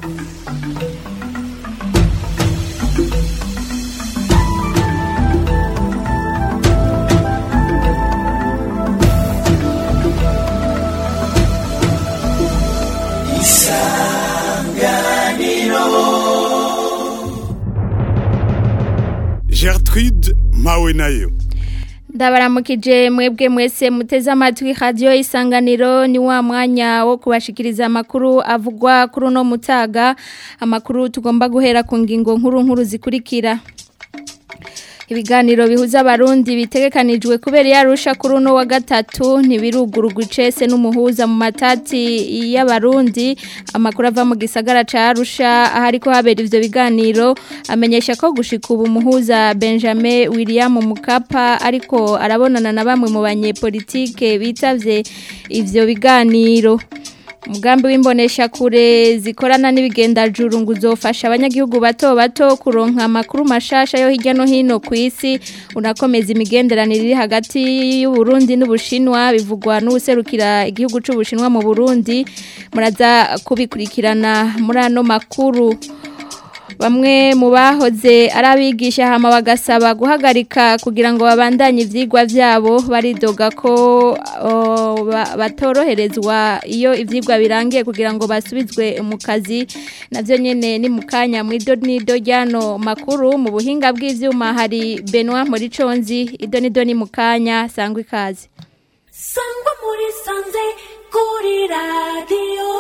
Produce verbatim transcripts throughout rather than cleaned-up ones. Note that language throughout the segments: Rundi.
Gertrude Mawenayo. Ndabaramukije mwebwe mwese muteze amatwi radio Isanganiro, ni wa mwanya wo kubashikiriza amakuru avugwa kuri uno mutaga. Amakuru tugomba guhera ku ngingo nkuru nkuru zikurikira. Ibiganiro bihuza abarundi bitegekanijwe kubera yarusha kuri uno wa gatatu ntibirugurugwa icese n'umuhuza mu matati y'abarundi. Amakuru ava mu gisagara ca Arusha ahariko habera ivyo biganiro amenyesha ko gushika ubu umuhuza Benjamin William Mukapa ariko arabonana na bamwe mu banyepolitike bitavye ivyo biganiro. Umugambi w'imbonesha kure zikorana n'ibigendajuru ngo uzofasha abanyagihugu bato bato kuronka amakuru mashasha yo hirya no hino ku isi, unakomeza imigenderanire iri hagati y'u Burundi n'Ubushinwa, bivugwa n'userukira igihugu c'u Bushinwa mu Burundi. Muraza kubikurikirana muri ano makuru. Bamwe mu bahoze arabigisha hama bagasaba guhagarika kugira ngo babandanye ivyigwa vyabo, baridoga ko o, batoroherezwa iyo ivyigwa birangiye kugira ngo basubizwe mu kazi. Navyo nyene ni mukanya mwido nido ryano makuru. Mu buhinga bw'ivyuma hari Benoit Moriconzi. Ido nido ni mukanya sangwa ikazi. Sangwa muri sanze kuri radio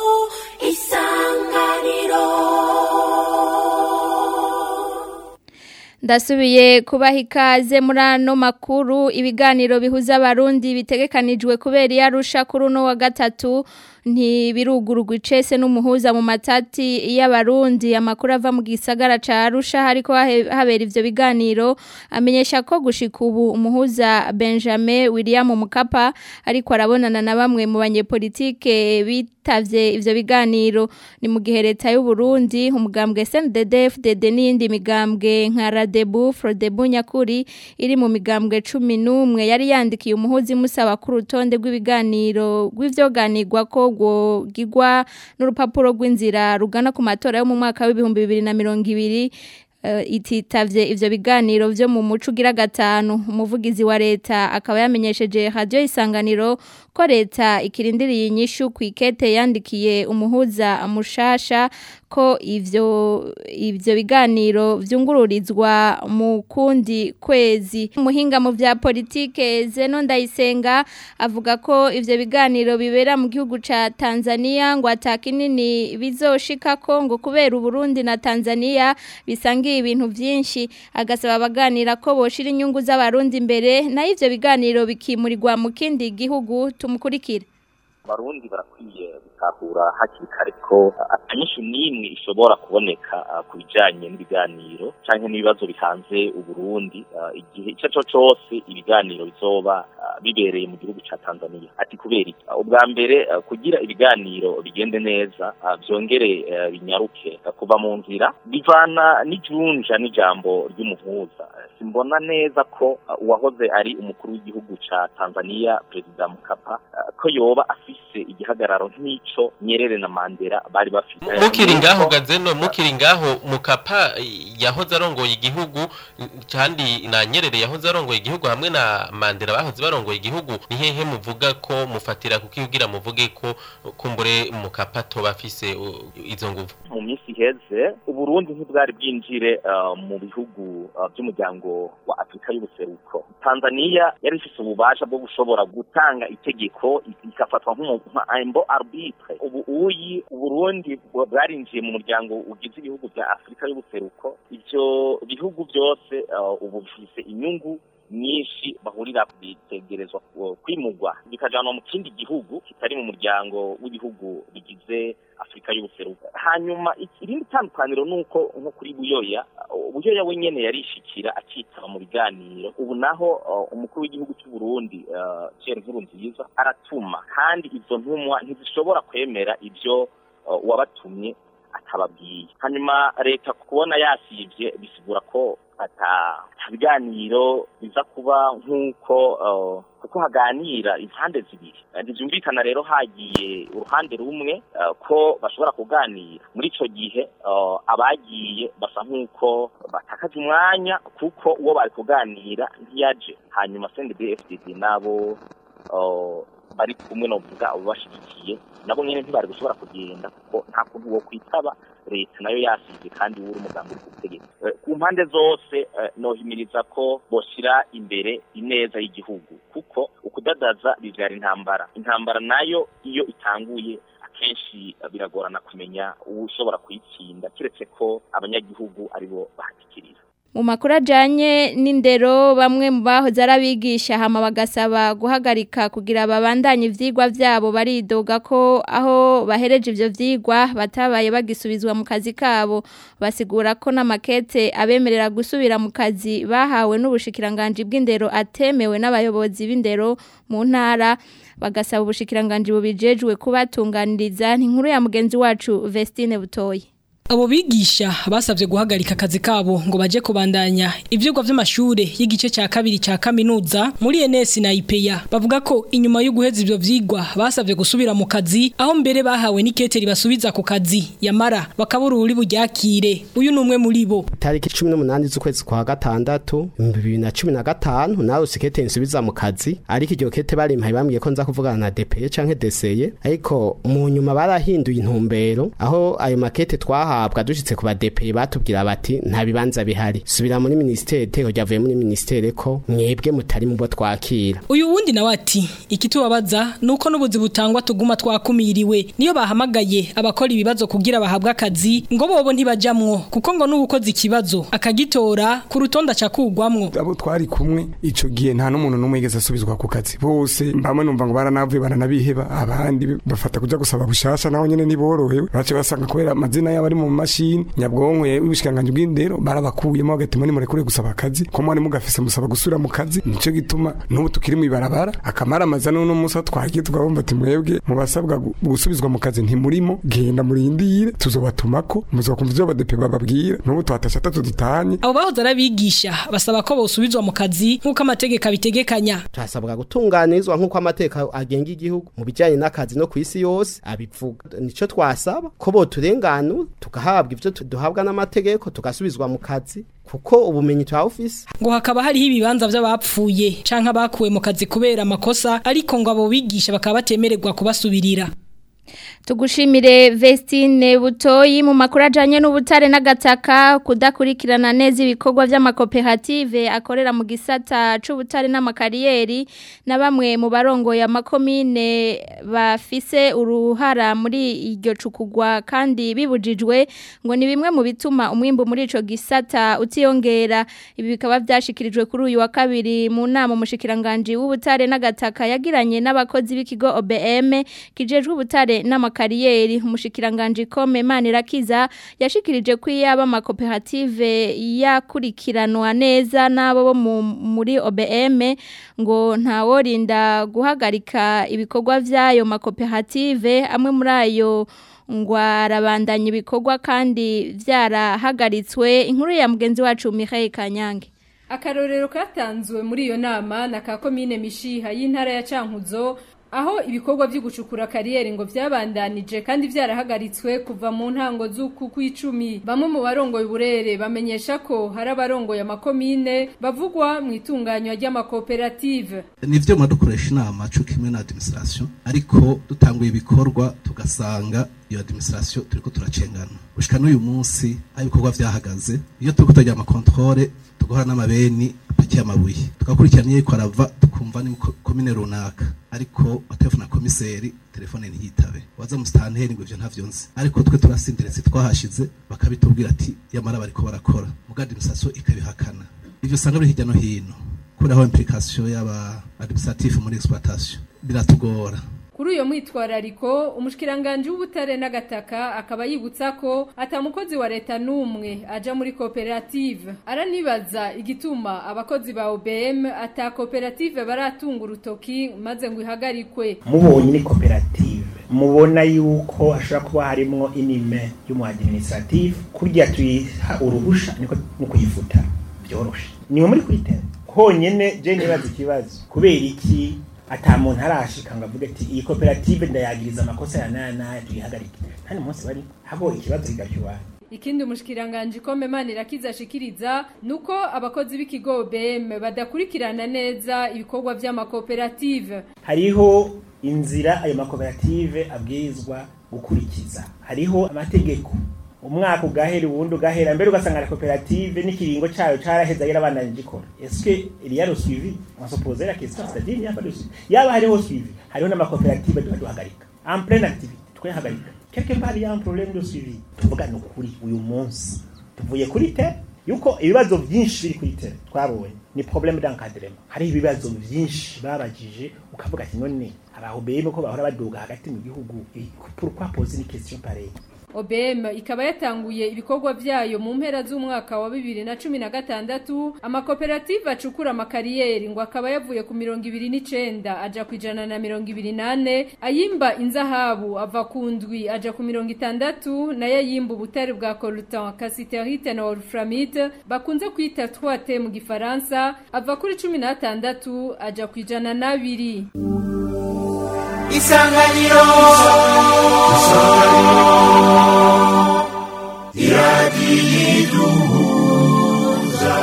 Isanganiro. Ndasubiye kubaha ikaze muri ano makuru. Ibiganiro bihuza abarundi bitegekanijwe kubera yarusha kuri uno wa gatatu ntibirugurugwa icese n'umuhuza mu matati y'abarundi. Amakuru ava mu gisagara ca Arusha hariko habera ivyo biganiro amenyesha ko gushika ubu umuhuza Benjamin William Mukapa ariko arabonana na bamwe mu banyepolitike bitavye ivyo biganiro. Ni mu gihe leta y'u Burundi, umugambwe S N D D F D D n'indi migambwe nka Radebu, Frodebu nyakuri iri mu migambwe cumi n'umwe yari yandikiye umuhuzi musaba ku rutonde rw'ibiganiro rw'ivyoganirwa ko gigwa n'urupapuro rw'inzira rugana ku matora yo mu mwaka w'ibihumbi bibiri na mirongo ibiri. Uh, ititavye ivyo biganiro vyo mu muco ugira gatanu. Umuvugizi wa leta akaba yamenyesheje radio Isanganiro ko leta ikirindiriye inyishu ku ikete yandikiye umuhuza mushasha ko ivyo ivyo biganiro vyungururizwa mu kundi kwezi. Umuhinga mu vya politike Zeno Ndayisenga avuga ko ivyo biganiro bibera mu gihugu ca Tanzania ngo atakinini bizoshika ko ngo kubera Burundi na Tanzania bisangiye ibintu vyinshi. Agasaba abaganira ko boshira inyungu z'abarundi imbere na ivyo biganiro bikimurirwa mu kindi gihugu. Tumukurikire. Abarundi barakwiye gutahura hakiri kare ko atanyishu nimwe ishobora kuboneka ku bijanye n'ibiganiro canke n'ibibazo bihanze Uburundi igihe ico cyo cyose ibiganiro bizoba bibereye mu gihugu ca Tanzania. Ati kubera iki? Ubwa mbere kugira ibiganiro bigende neza byongere binyaruke kuva mu nzira bivana n'ijunja n'ijambo ry'umuhuza. Simbona neza ko uwahoze ari umukuru w'igihugu ca Tanzania President Mkapa ko yoba afise igihagararo nk'ico Nyerere na Mandela bari bafite. Mukiri ngaho Gazeno, mukiri ngaho Mukapa yahoze arongoye igihugu kandi na Nyerere yahoze arongoye igihugu hamwe na Mandela bahoze barongoye igihugu. Ni hehe muvuga ko mufatira kukigira muvuge ko kumbure Mukapa toba afise izo nguvu? Mu minsi heze Uburundi ntibwari bwinjire uh, mu bihugu uh, by'umuryango wa Afrika y'ubuseruko. Tanzania yari ifise ububasha bwo gushobora gutanga itegeko ikafatwa nk'umbo arbitre. Ubu uyi Uburundi bwarinjiye mu muryango ugize ibihugu bya Afrika y'ubuseruko. Ivyo bihugu byose uh, ubu bifise inyungu nyinshi bahurira bitegerezwa kwimugwa bikajana mu kindi gihugu kitari mu muryango w'ibihugu bigize Afrika y'ubuseruko. Hanyuma ikindi tandukaniro nuko nko kuri Buyoya, Buyoya wenyene yarishikira akitaba mu biganiro. Ubu naho uh, umukuru w'igihugu cy'u Burundi uh, Pierre Nkurunziza aratuma, kandi izo ntumwa ntizishobora kwemera ivyo uh, wabatumye atababwiye. Hanyuma leta kubona yasivye bisigura ko ata ibiganiro biza kuba nk'uko uh, kuko haganira impande zibiri ntibyumvikana rero hagiye uruhande rumwe uh, ko bashobora kuganira muri ico gihe uh, abagiye basa nk'uko batakaje umwanya kuko uwo bari kuganira ntiyaje hanyuma C N D D F D D nabo uh, bari kumwe no kuvuga abo bashigikiye nabo nyene ntibari gushobora kugenda kuko nta kuntu wo kwitaba leta nayo yasize kandi uri umugambi w'ubutegetsi ku mpande zose nohimiriza ko boshira imbere ineza y'igihugu kuko ukudadaza bivyara intambara intambara nayo iyo itanguye akenshi biragorana kumenya ushobora kuyitsinda kiretse ko abanyagihugu aribo bahakikirira mu makuru ajanye n'indero bamwe mu bahoze arabigisha hama bagasaba guhagarika kugira babandanye ivyigwa vyabo baridoga ko aho bahereje ivyo vyigwa batabaye bagisubizwa mu kazi kabo basigura ko n'amakete abemerera gusubira mu kazi bahawe n'ubushikiranganje bw'indero atemewe n'abayobozi b'indero mu ntara bagasaba ubushikiranganje bubijejwe kubatunganiriza n'inkuru ya mugenzi wacu Vestine Butoyi. Abo bigisha basavye guhagarika akazi kabo ngo baje kubandanya ivyigwa vy'amashure y'igice ca kabiri ca kaminuza muri N S na I P E A bavuga ko inyuma yo guheza ivyo vyigwa basavye gusubira mu kazi aho mbere bahawe n'ikete ribasubiza ku kazi yamara bakabura uri buryakire uyu numwe muri bo tariki cumi n'umunani z'ukwezi kwa gatandatu bibiri na cumi na gatanu nawe sikete nsubiza mu kazi ariko iryo kete bari mpaye bambwiye ko nza kuvugana na D P E canke D C E ariko mu nyuma barahinduye intumbero aho ayo makete twaha habwa dushitse ku ba D P E batubwira bati nta bibanza bihari subira muri ministere teko ryavuye muri ministere ko mwebwe mutari mu bo twakira uyu wundi nawe ati ikitubabaza nuko n'ubuzi butangwa tuguma twakumiriwe niyo bahamagaye abakora ibibazo kugira bahabwa akazi ngo bobo ntibajamwo kuko ngo n'ubukoze ikibazo akagitora ku rutonda cakugwamwo abo twari kumwe ico gihe nta n'umuntu numwe yigeze asubizwa ku kazi bose mbamwe numva ngo baranavuye baranabiheba abandi bafata kuja gusaba bushasha naho nyene niborohewe bace basanga kubera amazina y'abari mu mashini nyabwonko y'ubushikanganje bw'indero barabakuyemo bagatuma ni murekure gusaba akazi ko mwari mugafise musaba gusura mu kazi nico gituma n'ubu tukiri mu ibarabara akamara amazana no musa twagiye tugabomba ati mwebwe mubasabwa gusubizwa mu kazi ntimurimo genda murindire tuzobatumako muzokumva ivyo badepe bababwira n'ubu twatasha tatu dutanye abo bahoze arabigisha basaba ko bosubizwa mu kazi nk'uko amategeko abitegekanya turasabwa gutunganizwa nk'uko amategeko agenga igihugu mu bijanye n'akazi no kwisi yose abivuga nico twasaba ko boturenganu tugahabwa ivyo duhabwa n'amategeko tugasubizwa mu kazi kuko ubumenyi twa office ngo hakaba hariho ibibanza vy'abapfuye canke abakuwe mu kazi kubera amakosa ariko ngo abo bigisha bakaba batemererwa kubasubirira. Tugushimire Vestine Butoyi mu makuru ajanye n'ubutare n'agataka kudakurikirana neza ibikorwa vy'amakoperative akorera mu gisata c'ubutare n'amakariyeri na bamwe mu barongo ya makomine bafise uruhara muri iryo cukugwa kandi bibujijwe ngo ni bimwe mu bituma umwimbo muri ico gisata utiyongera ibi bikaba vyashikirijwe kuri uyu wa kabiri mu nama mushikiranganje w'ubutare n'agataka yagiranye n'abakozi b'ikigo O B M kijejwe ubutare n'amakariyeri umushikiranganje Kome Manirakiza yashikirije ko yaba amakoperative yakurikiranwa neza nabo bo muri O B M ngo ntaworinda guhagarika ibikorwa vyayo makoperative amwe muri ayo ngo arabandanya ibikorwa kandi vyarahagaritswe inkuru ya mugenzi wacu Michael Kanyange. Akarorero katanzwe muri iyo nama na ka komine Mishiha y'intara ya Cankuzo aho ibikorwa byo gucukura kariyeri ngo vyabandanije kandi vyarahagaritswe kuva mu ntango z'uku kw'icumi bamwe mu barongo y'uburere bamenyesha ko hari abarongo ya makomine bavugwa mu itunganywa ry'amakoperative nivyo madukoresha inama cyo kimwe na administration ariko dutanguye ibikorwa tugasanga iyo administration turiko turacengana gushika n'uyu munsi ayo bikorwa vyahagaze iyo turiko tujya ama controle tugahora n'amabeni paki y'amabuye tugakurikirana ko arava tukumva ni komine runaka ariko telefone komiseri telefone ntiyitabe waza mu stanteri ngo ivyo ntavyo nzi ariko twe turasindiretse twahashize bakabitubwira ati yamara bariko barakora mugadi musaso ikabihakana ivyo sanga biri hirya no hino kuri aho implication y'aba administratif muri exploitation biratugora Kuri uyo mwitwarariko umushikiranganje w'ubutare n'agataka akaba yibutsa ko atamukozi wa leta numwe aja muri koperative aranibaza igituma abakozi ba O B M ata koperative baratunga urutoki maze ngo ihagarikwe mubonye ni koperative mubona yuko ashobora kuba harimo inime y'umu administrative kurya tuyiha uruhusha niko no kuyifuta byoroshe niho muri kuri tere honyene je nibaza ikibazo kubera iki ata muntu arashika ngo avuge ati iyi koperative ndayagiriza amakosa ya naya naya tuyihagarike kandi munsi bari habo ikibazo kigacyuwa. Ikindi umushikiranganje Kome Manirakiza ashikiriza nuko abakozi b'ikigo B M badakurikirana neza ibikorwa vy'amakoperative. Hariho inzira ayo makoperative abwirizwa gukurikiza. Hariho amategeko. Umwaka ugahera ubundi ugahera mbere ugasanga la koperative n'ikiringo cayo caraheza yarabandanye gikora. Est-ce que il y a le suivi? On se posait la question, c'est-à-dire il y a pas de suivi. Yaba hariho suivi. Hariho n'amakoperative duhagarika. En pleine activité. Twahagarika. Quelque part il y a un problème de suivi. Tuvuga no kuri uyu munsi. Tuvuye kuri te yuko ibibazo byinshi biri kuri te twabonye ni problème d'encadrement. Hari ibibazo byinshi babagije ukavuga ati none abahobeye ko bahora baduga hagati mu gihugu. Pourquoi poser une question pareille? O B M ikaba yatanguye ibikorwa vyayo mu mpera z'umwaka wa bibiri na cumi na gatandatu amakoperative acukura amakariyeri ngo akaba yavuye ku mirongo ibiri n'icenda aja kwijana na mirongo ibiri nane ayimba inzahabu ava ku ndwi aja ku mirongo itandatu nayo yimba ubutare bwa coltan cassiterite na wolframite bakunze kwita trois T mu gifaransa ava kuri cumi na gatandatu aja kwijana na abiri. Isanganiro iradiyiduhuza.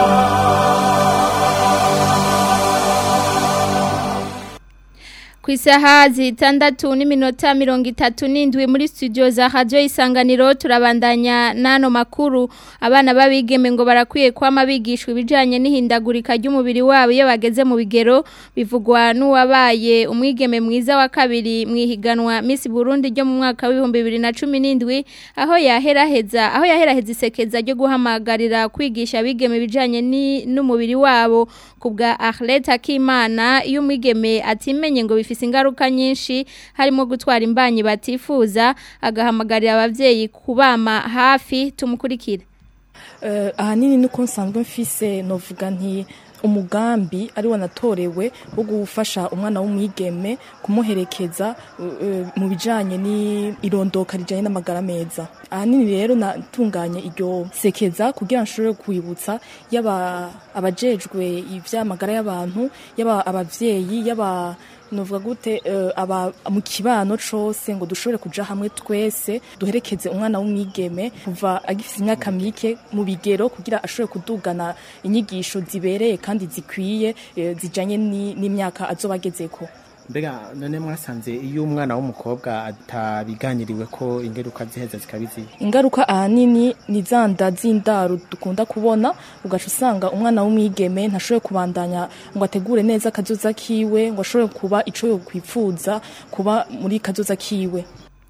Kwisaha zitandatu n'iminota mirongo itatu n'indwi muri studio za Radio Isanganiro turabandanya nano makuru abana babigeme ngo barakwiye kwama bigishwa ibijanye n'ihindagurika ry'umubiri wabo iyo bageze mu bigero bivugwa n'uwabaye umwigeme mwiza wa kabiri mwihiganwa Miss Burundi ryo mu mwaka wa bibiri na cumi n'indwi aho yaheraheza aho yaheraheza isekeza ryo guhamagarira kwigisha abigeme ibijanye n'umubiri wabo kubwa Arlette Akimana iyo umwigeme atimenye ngo bifise ingaruka nyinshi harimo gutwara imbanyi batifuza agahamagarira abavyeyi kubama hafi tumukurikira. Uh, ahanini nuko nsanzwe mfise novuga nti umugambi ari wanatorewe wo gufasha umwana w'umwigeme kumuherekeza uh, mu bijanye ni irondoka rijanye n'amagara meza. Ahanini rero natunganye iryo sekeza kugira nshobore kwibutsa yaba abajejwe ivy'amagara y'abantu yaba abavyeyi yaba novuga gute uh, aba mu kibano cose ngo dushobore kuja hamwe twese duherekeze umwana w'umwigeme kuva agifise imyaka mike mu bigero kugira ashobore kudugana inyigisho zibereye kandi zikwiye uh, zijanye n'imyaka azobagezeko. Mbega none mwasanze iyo umwana w'umukobwa atabiganiriwe ko ingaruka ziheza zikabizi? Ingaruka ahanini ni zanda z'indaro dukunda kubona ugaca usanga umwana w'umwigeme ntashobore kubandanya ngo ategure neza kazoza kiwe ngo ashobore kuba ico yo kwipfuza kuba muri kazoza kiwe.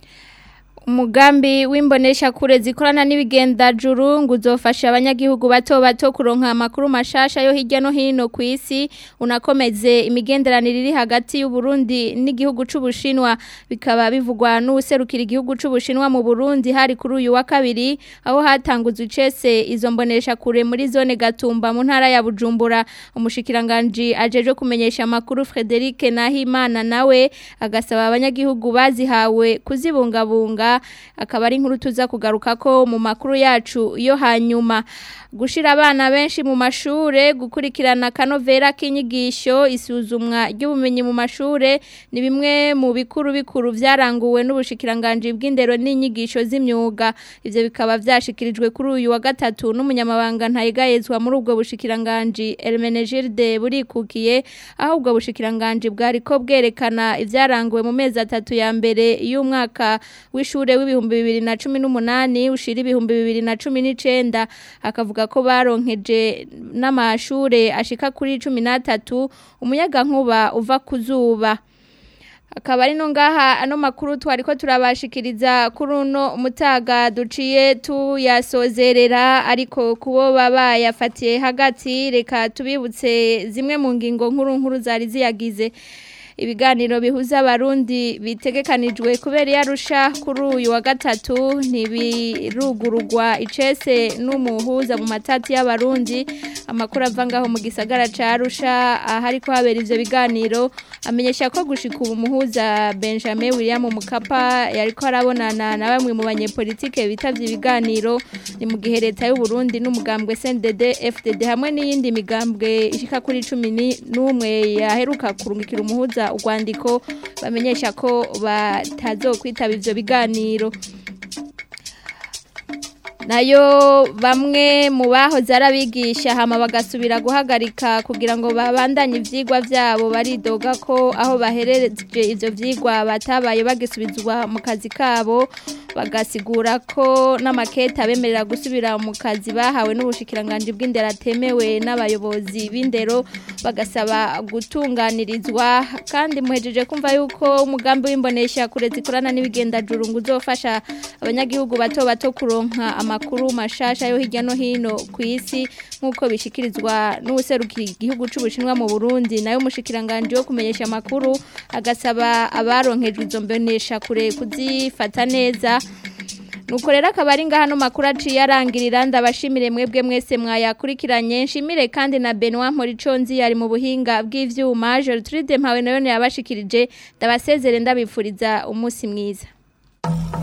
Umugambi w'imbonesha kure zikorana n'ibigenda juru ngo uzofasha abanyagihugu bato bato kuronka amakuru mashasha yo hirya no hino ku isi unakomeze imigenderanire iri hagati y'u Burundi n'igihugu c'Ubushinwa bikaba bivugwa n'userukira igihugu c'Ubushinwa mu Burundi hari kuri uyu wa kabiri aho hatanguzwe icese izo mbonesha kure muri zone Gatumba mu ntara ya Bujumbura umushikiranganje ajeje kumenyesha amakuru Frederic Nahimana nawe agasaba abanyagihugu bazihawe kuzibungabunga akaba ari inkuru tuza kugaruka ko mu makuru yacu yo hanyuma gushira abana benshi mu mashure gukurikirana kanovera k'inyigisho isuzumwa ry'ubumenyi mu mashure ni bimwe mu bikuru bikuru vyaranguwe n'ubushikiranganje bw'indero n'inyigisho z'imyuga ivyo bikaba vyashikirijwe kuri uyu wa gatatu n'umunyamabanga ntayigayezwa muri ubwo bushikiranganje Hermenegilde burikukiye aho ubwo bushikiranganje bwari ko bwerekana ivyaranguwe mu mezi atatu ya mbere y'umwaka w'ishure w'ibihumbi bibiri na cumi n'umunani ushira ibihumbi bibiri na cumi n'icenda akavuga ko baronkeje n'amashure ashika kuri cumi na tatu umuyaga nkuba uva kuzuba akaba ari no ngaha ano makuru twari ko turabashikiriza kuri uno mutaga duciye tuyasozerera ariko kubo baba yafatiye hagati reka tubibutse zimwe mu ngingo nkuru nkuru zari ziyagize ibiganiro bihuza abarundi bitegekanijwe kubera yarusha kuri uyu wa gatatu ntibirugurugwa icese n'umuhuza mu matati y'abarundi amakuru avangaho mu gisagara ca Arusha ahari ko habera ivyo biganiro amenyesha ko gushika ubu muhuza Benjamin William Mukapa yariko arabonana na bamwe mu banyepolitike bitavye ibiganiro ni mu gihe leta y'u Burundi n'umugambwe C N D D F D D hamwe n'iyindi migambwe ishika kuri cumi n'umwe yaheruka kurungikira umuhuza urwandiko bamenyesha ko batazokwitaba ivyo biganiro nayo bamwe mu bahoze arabigisha hama bagasubira guhagarika kugira ngo babandanye ivyigwa vyabo baridoga ko aho baherereje ivyo vyigwa batabaye bagisubizwa mu kazi kabo bagasigura ko n'amaketa bemerera gusubira mu kazi bahawe n'ubushikiranganje bw'indero atemewe n'abayobozi b'indero bagasaba gutunganirizwa kandi muhejeje kumva yuko umugambi w'imbonesha kure zikorana n'ibigenda jurungu uzofasha abanyagihugu bato bato kuronka amakuru mashasha yo hirya no hino ku isi nk'uko bishikirizwa n'ubuserukira igihugu c'Ubushinwa mu Burundi nayo umushikiranganje wo kumenyesha amakuru agasaba abaronkejwe izo mbonesha kure kuzifata neza nuko rero akaba ari ngaha no makuru aciye arangirira ndabashimire mwebwe mwese mwayakurikiranye nshimire kandi na Benoit Moriconzi yari mu buhinga bw'ivyuma Gertrude Mpawe nayo yabashikirije ndabasezere ndabifuriza umunsi mwiza